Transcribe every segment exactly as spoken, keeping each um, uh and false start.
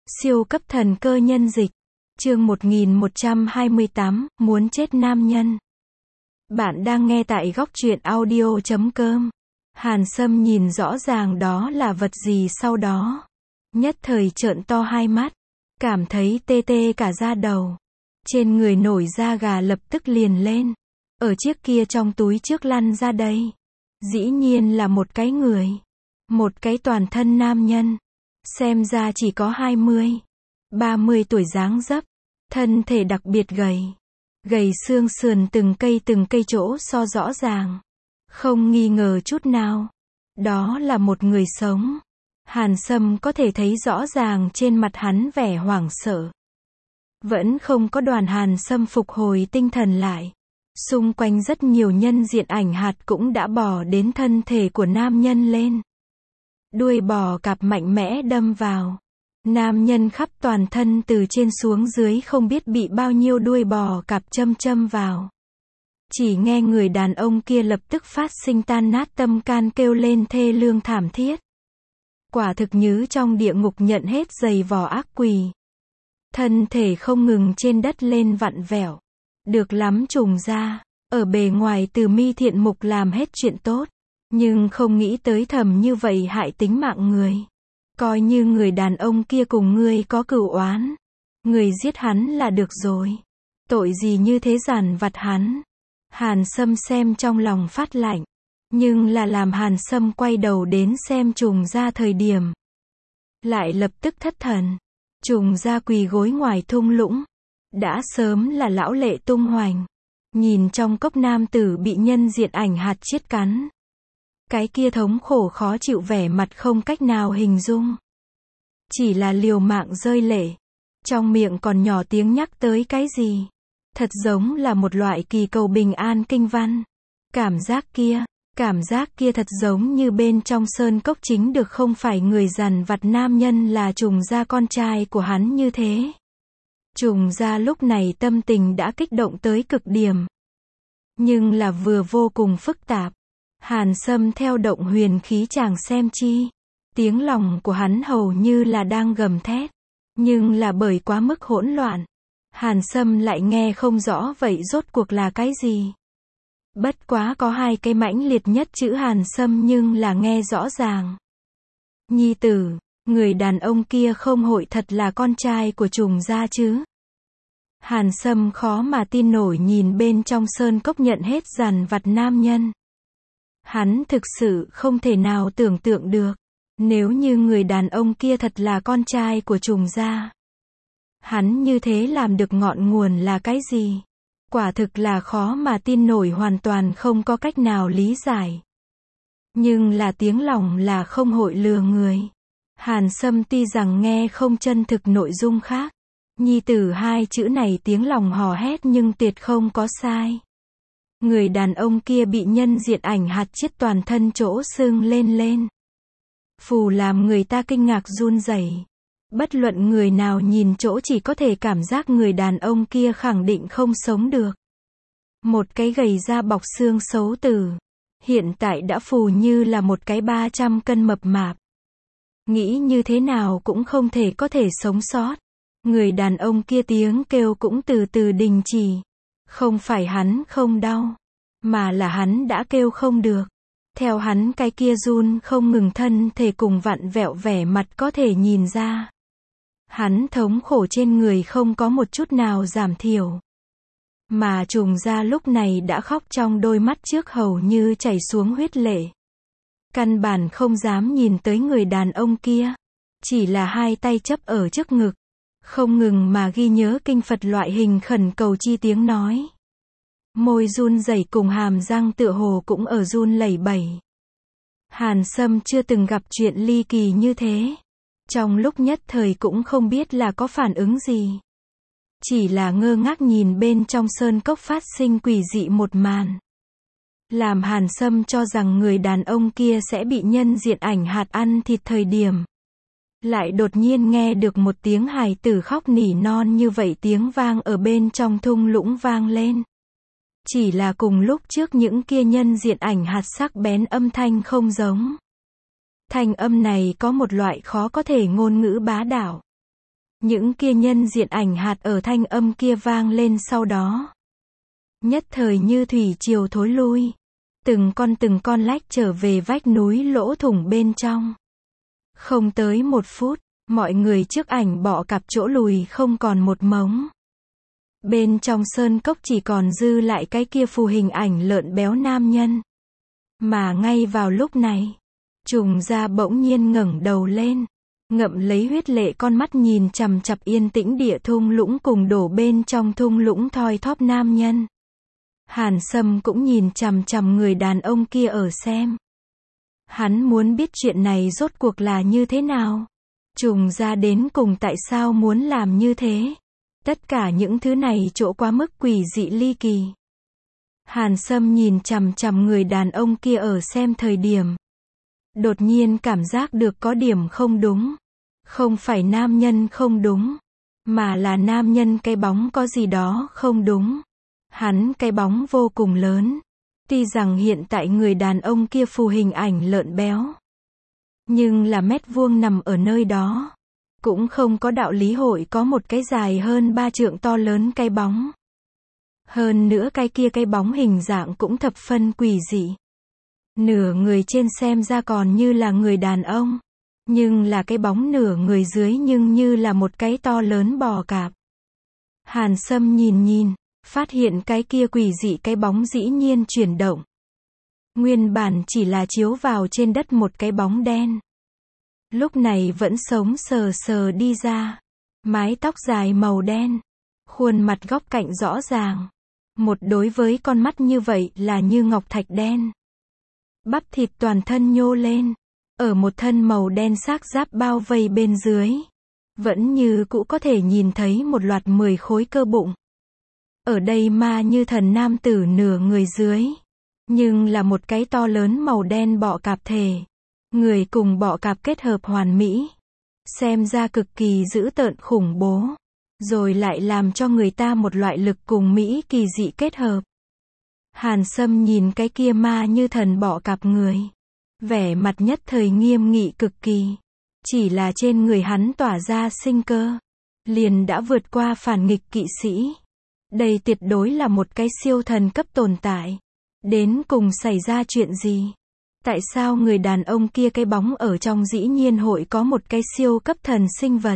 Siêu cấp thần cơ nhân dịch. Chương một nghìn một trăm hai mươi tám, muốn chết nam nhân. Bạn đang nghe tại góc truyện audio chấm com. Hàn Sâm nhìn rõ ràng đó là vật gì sau đó. Nhất thời trợn to hai mắt. Cảm thấy tê tê cả da đầu. Trên người nổi da gà lập tức liền lên. Ở chiếc kia trong túi trước lăn ra đây. Dĩ nhiên là một cái người. Một cái toàn thân nam nhân. Xem ra chỉ có hai mươi, ba mươi tuổi dáng dấp. Thân thể đặc biệt gầy. Gầy xương sườn từng cây từng cây chỗ so rõ ràng. Không nghi ngờ chút nào. Đó là một người sống. Hàn Sâm có thể thấy rõ ràng trên mặt hắn vẻ hoảng sợ. Vẫn không có đoàn Hàn Sâm phục hồi tinh thần lại. Xung quanh rất nhiều nhân diện ảnh hạt cũng đã bò đến thân thể của nam nhân lên. Đuôi bò cạp mạnh mẽ đâm vào. Nam nhân khắp toàn thân từ trên xuống dưới không biết bị bao nhiêu đuôi bò cạp châm châm vào. Chỉ nghe người đàn ông kia lập tức phát sinh tan nát tâm can kêu lên thê lương thảm thiết. Quả thực như trong địa ngục nhận hết giày vò ác quỷ. Thân thể không ngừng trên đất lên vặn vẹo. Được lắm trùng ra. Ở bề ngoài từ mi thiện mục làm hết chuyện tốt. Nhưng không nghĩ tới thầm như vậy hại tính mạng người. Coi như người đàn ông kia cùng ngươi có cửu oán. Người giết hắn là được rồi. Tội gì như thế giàn vặt hắn. Hàn Sâm xem trong lòng phát lạnh. Nhưng là làm Hàn Sâm quay đầu đến xem trùng ra thời điểm. Lại lập tức thất thần. Trùng ra quỳ gối ngoài thung lũng. Đã sớm là lão lệ tung hoành. Nhìn trong cốc nam tử bị nhân diện ảnh hạt chiết cắn. Cái kia thống khổ khó chịu vẻ mặt không cách nào hình dung. Chỉ là liều mạng rơi lệ. Trong miệng còn nhỏ tiếng nhắc tới cái gì. Thật giống là một loại kỳ cầu bình an kinh văn. Cảm giác kia, cảm giác kia thật giống như bên trong sơn cốc chính được không phải người dằn vặt nam nhân là trùng gia con trai của hắn như thế. Trùng gia lúc này tâm tình đã kích động tới cực điểm. Nhưng là vừa vô cùng phức tạp. Hàn Sâm theo động huyền khí chàng xem chi. Tiếng lòng của hắn hầu như là đang gầm thét. Nhưng là bởi quá mức hỗn loạn. Hàn Sâm lại nghe không rõ vậy rốt cuộc là cái gì. Bất quá có hai cái mãnh liệt nhất chữ Hàn Sâm nhưng là nghe rõ ràng. Nhi tử, người đàn ông kia không hội thật là con trai của trùng gia chứ. Hàn Sâm khó mà tin nổi nhìn bên trong sơn cốc nhận hết dằn vặt nam nhân. Hắn thực sự không thể nào tưởng tượng được. Nếu như người đàn ông kia thật là con trai của trùng gia. Hắn như thế làm được ngọn nguồn là cái gì? Quả thực là khó mà tin nổi, hoàn toàn không có cách nào lý giải. Nhưng là tiếng lòng là không hội lừa người. Hàn Sâm tuy rằng nghe không chân thực nội dung khác. Nhi tử hai chữ này tiếng lòng hò hét nhưng tuyệt không có sai. Người đàn ông kia bị nhân diện ảnh hạt chiết toàn thân chỗ sưng lên lên. Phù làm người ta kinh ngạc run rẩy. Bất luận người nào nhìn chỗ chỉ có thể cảm giác người đàn ông kia khẳng định không sống được. Một cái gầy da bọc xương xấu tử. Hiện tại đã phù như là một cái ba trăm cân mập mạp. Nghĩ như thế nào cũng không thể có thể sống sót. Người đàn ông kia tiếng kêu cũng từ từ đình chỉ. Không phải hắn không đau. Mà là hắn đã kêu không được. Theo hắn cái kia run không ngừng thân thể cùng vặn vẹo vẻ mặt có thể nhìn ra. Hắn thống khổ trên người không có một chút nào giảm thiểu. Mà trùng gia lúc này đã khóc trong đôi mắt trước hầu như chảy xuống huyết lệ. Căn bản không dám nhìn tới người đàn ông kia. Chỉ là hai tay chấp ở trước ngực. Không ngừng mà ghi nhớ kinh Phật loại hình khẩn cầu chi tiếng nói. Môi run rẩy cùng hàm răng tựa hồ cũng ở run lẩy bẩy. Hàn Sâm chưa từng gặp chuyện ly kỳ như thế. Trong lúc nhất thời cũng không biết là có phản ứng gì. Chỉ là ngơ ngác nhìn bên trong sơn cốc phát sinh quỷ dị một màn. Làm Hàn Sâm cho rằng người đàn ông kia sẽ bị nhân diện ảnh hạt ăn thịt thời điểm. Lại đột nhiên nghe được một tiếng hài tử khóc nỉ non như vậy, tiếng vang ở bên trong thung lũng vang lên. Chỉ là cùng lúc trước những kia nhân diện ảnh hạt sắc bén âm thanh không giống. Thanh âm này có một loại khó có thể ngôn ngữ bá đạo. Những kia nhân diện ảnh hạt ở thanh âm kia vang lên sau đó. Nhất thời như thủy triều thối lui. Từng con từng con lách trở về vách núi lỗ thủng bên trong. Không tới một phút, mọi người trước ảnh bọ cạp chỗ lùi không còn một mống. Bên trong sơn cốc chỉ còn dư lại cái kia phù hình ảnh lợn béo nam nhân. Mà ngay vào lúc này, trùng ra bỗng nhiên ngẩng đầu lên, ngậm lấy huyết lệ con mắt nhìn chằm chằm yên tĩnh địa thung lũng cùng đổ bên trong thung lũng thoi thóp nam nhân. Hàn Sâm cũng nhìn chằm chằm người đàn ông kia ở xem. Hắn muốn biết chuyện này rốt cuộc là như thế nào. Trùng ra đến cùng tại sao muốn làm như thế. Tất cả những thứ này chỗ quá mức quỷ dị ly kỳ. Hàn Sâm nhìn chằm chằm người đàn ông kia ở xem thời điểm. Đột nhiên cảm giác được có điểm không đúng. Không phải nam nhân không đúng, mà là nam nhân cái bóng có gì đó không đúng. Hắn cái bóng vô cùng lớn. Tuy rằng hiện tại người đàn ông kia phù hình ảnh lợn béo, nhưng là mét vuông nằm ở nơi đó. Cũng không có đạo lý hội có một cái dài hơn ba trượng to lớn cái bóng. Hơn nữa cái kia cái bóng hình dạng cũng thập phân quỷ dị. Nửa người trên xem ra còn như là người đàn ông, nhưng là cái bóng nửa người dưới nhưng như là một cái to lớn bò cạp. Hàn Sâm nhìn nhìn, phát hiện cái kia quỷ dị cái bóng dĩ nhiên chuyển động. Nguyên bản chỉ là chiếu vào trên đất một cái bóng đen. Lúc này vẫn sống sờ sờ đi ra. Mái tóc dài màu đen. Khuôn mặt góc cạnh rõ ràng. Một đối với con mắt như vậy là như ngọc thạch đen. Bắp thịt toàn thân nhô lên. Ở một thân màu đen xác giáp bao vây bên dưới. Vẫn như cũ có thể nhìn thấy một loạt mười khối cơ bụng. Ở đây ma như thần nam tử nửa người dưới. Nhưng là một cái to lớn màu đen bọ cạp thể. Người cùng bọ cạp kết hợp hoàn mỹ. Xem ra cực kỳ dữ tợn khủng bố. Rồi lại làm cho người ta một loại lực cùng mỹ kỳ dị kết hợp. Hàn Sâm nhìn cái kia ma như thần bọ cạp người. Vẻ mặt nhất thời nghiêm nghị cực kỳ. Chỉ là trên người hắn tỏa ra sinh cơ. Liền đã vượt qua phản nghịch kỵ sĩ. Đây tuyệt đối là một cái siêu thần cấp tồn tại. Đến cùng xảy ra chuyện gì? Tại sao người đàn ông kia cái bóng ở trong dĩ nhiên hội có một cái siêu cấp thần sinh vật?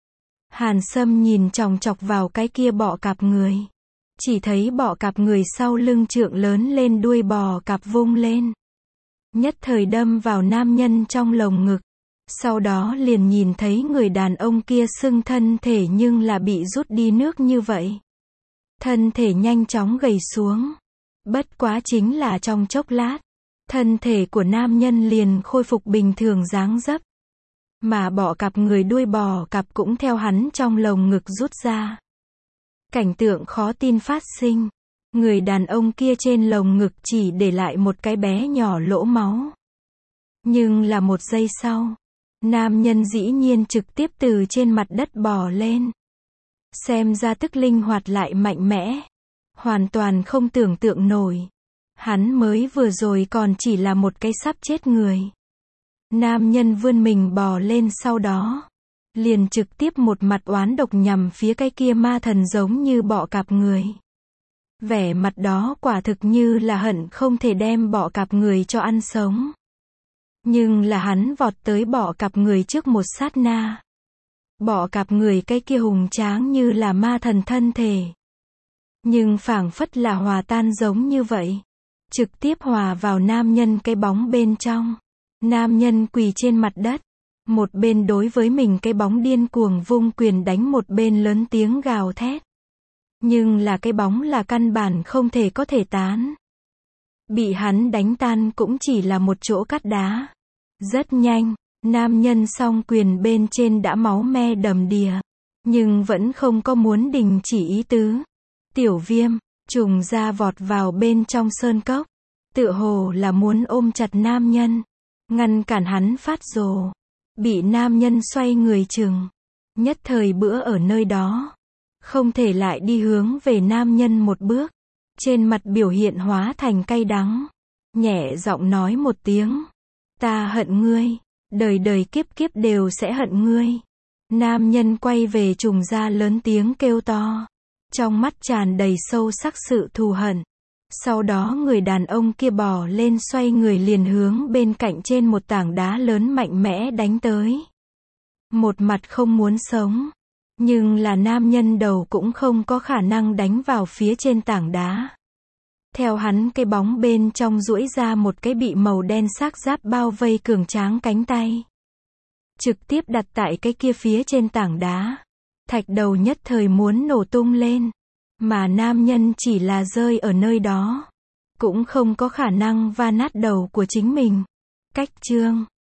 Hàn Sâm nhìn chòng chọc vào cái kia bọ cạp người. Chỉ thấy bọ cạp người sau lưng trượng lớn lên đuôi bò cạp vung lên. Nhất thời đâm vào nam nhân trong lồng ngực. Sau đó liền nhìn thấy người đàn ông kia sưng thân thể nhưng là bị rút đi nước như vậy. Thân thể nhanh chóng gầy xuống. Bất quá chính là trong chốc lát. Thân thể của nam nhân liền khôi phục bình thường dáng dấp. Mà bọ cạp người đuôi bò cạp cũng theo hắn trong lồng ngực rút ra. Cảnh tượng khó tin phát sinh. Người đàn ông kia trên lồng ngực chỉ để lại một cái bé nhỏ lỗ máu. Nhưng là một giây sau, nam nhân dĩ nhiên trực tiếp từ trên mặt đất bò lên. Xem ra tức linh hoạt lại mạnh mẽ. Hoàn toàn không tưởng tượng nổi. Hắn mới vừa rồi còn chỉ là một cái sắp chết người. Nam nhân vươn mình bò lên sau đó. Liền trực tiếp một mặt oán độc nhằm phía cái kia ma thần giống như bọ cạp người. Vẻ mặt đó quả thực như là hận không thể đem bọ cạp người cho ăn sống. Nhưng là hắn vọt tới bọ cạp người trước một sát na. Bọ cạp người cái kia hùng tráng như là ma thần thân thể. Nhưng phảng phất là hòa tan giống như vậy. Trực tiếp hòa vào nam nhân cái bóng bên trong. Nam nhân quỳ trên mặt đất. Một bên đối với mình cái bóng điên cuồng vung quyền đánh, một bên lớn tiếng gào thét. Nhưng là cái bóng là căn bản không thể có thể tán. Bị hắn đánh tan cũng chỉ là một chỗ cắt đá. Rất nhanh, nam nhân song quyền bên trên đã máu me đầm đìa. Nhưng vẫn không có muốn đình chỉ ý tứ. Tiểu Viêm, trùng ra vọt vào bên trong sơn cốc. Tựa hồ là muốn ôm chặt nam nhân. Ngăn cản hắn phát rồ. Bị nam nhân xoay người chừng. Nhất thời bữa ở nơi đó. Không thể lại đi hướng về nam nhân một bước. Trên mặt biểu hiện hóa thành cay đắng. Nhẹ giọng nói một tiếng. Ta hận ngươi. Đời đời kiếp kiếp đều sẽ hận ngươi. Nam nhân quay về trùng ra lớn tiếng kêu to. Trong mắt tràn đầy sâu sắc sự thù hận. Sau đó người đàn ông kia bò lên xoay người liền hướng bên cạnh trên một tảng đá lớn mạnh mẽ đánh tới. Một mặt không muốn sống. Nhưng là nam nhân đầu cũng không có khả năng đánh vào phía trên tảng đá. Theo hắn cái bóng bên trong duỗi ra một cái bị màu đen xác giáp bao vây cường tráng cánh tay. Trực tiếp đặt tại cái kia phía trên tảng đá. Thạch đầu nhất thời muốn nổ tung lên. Mà nam nhân chỉ là rơi ở nơi đó. Cũng không có khả năng va nát đầu của chính mình. Cách chương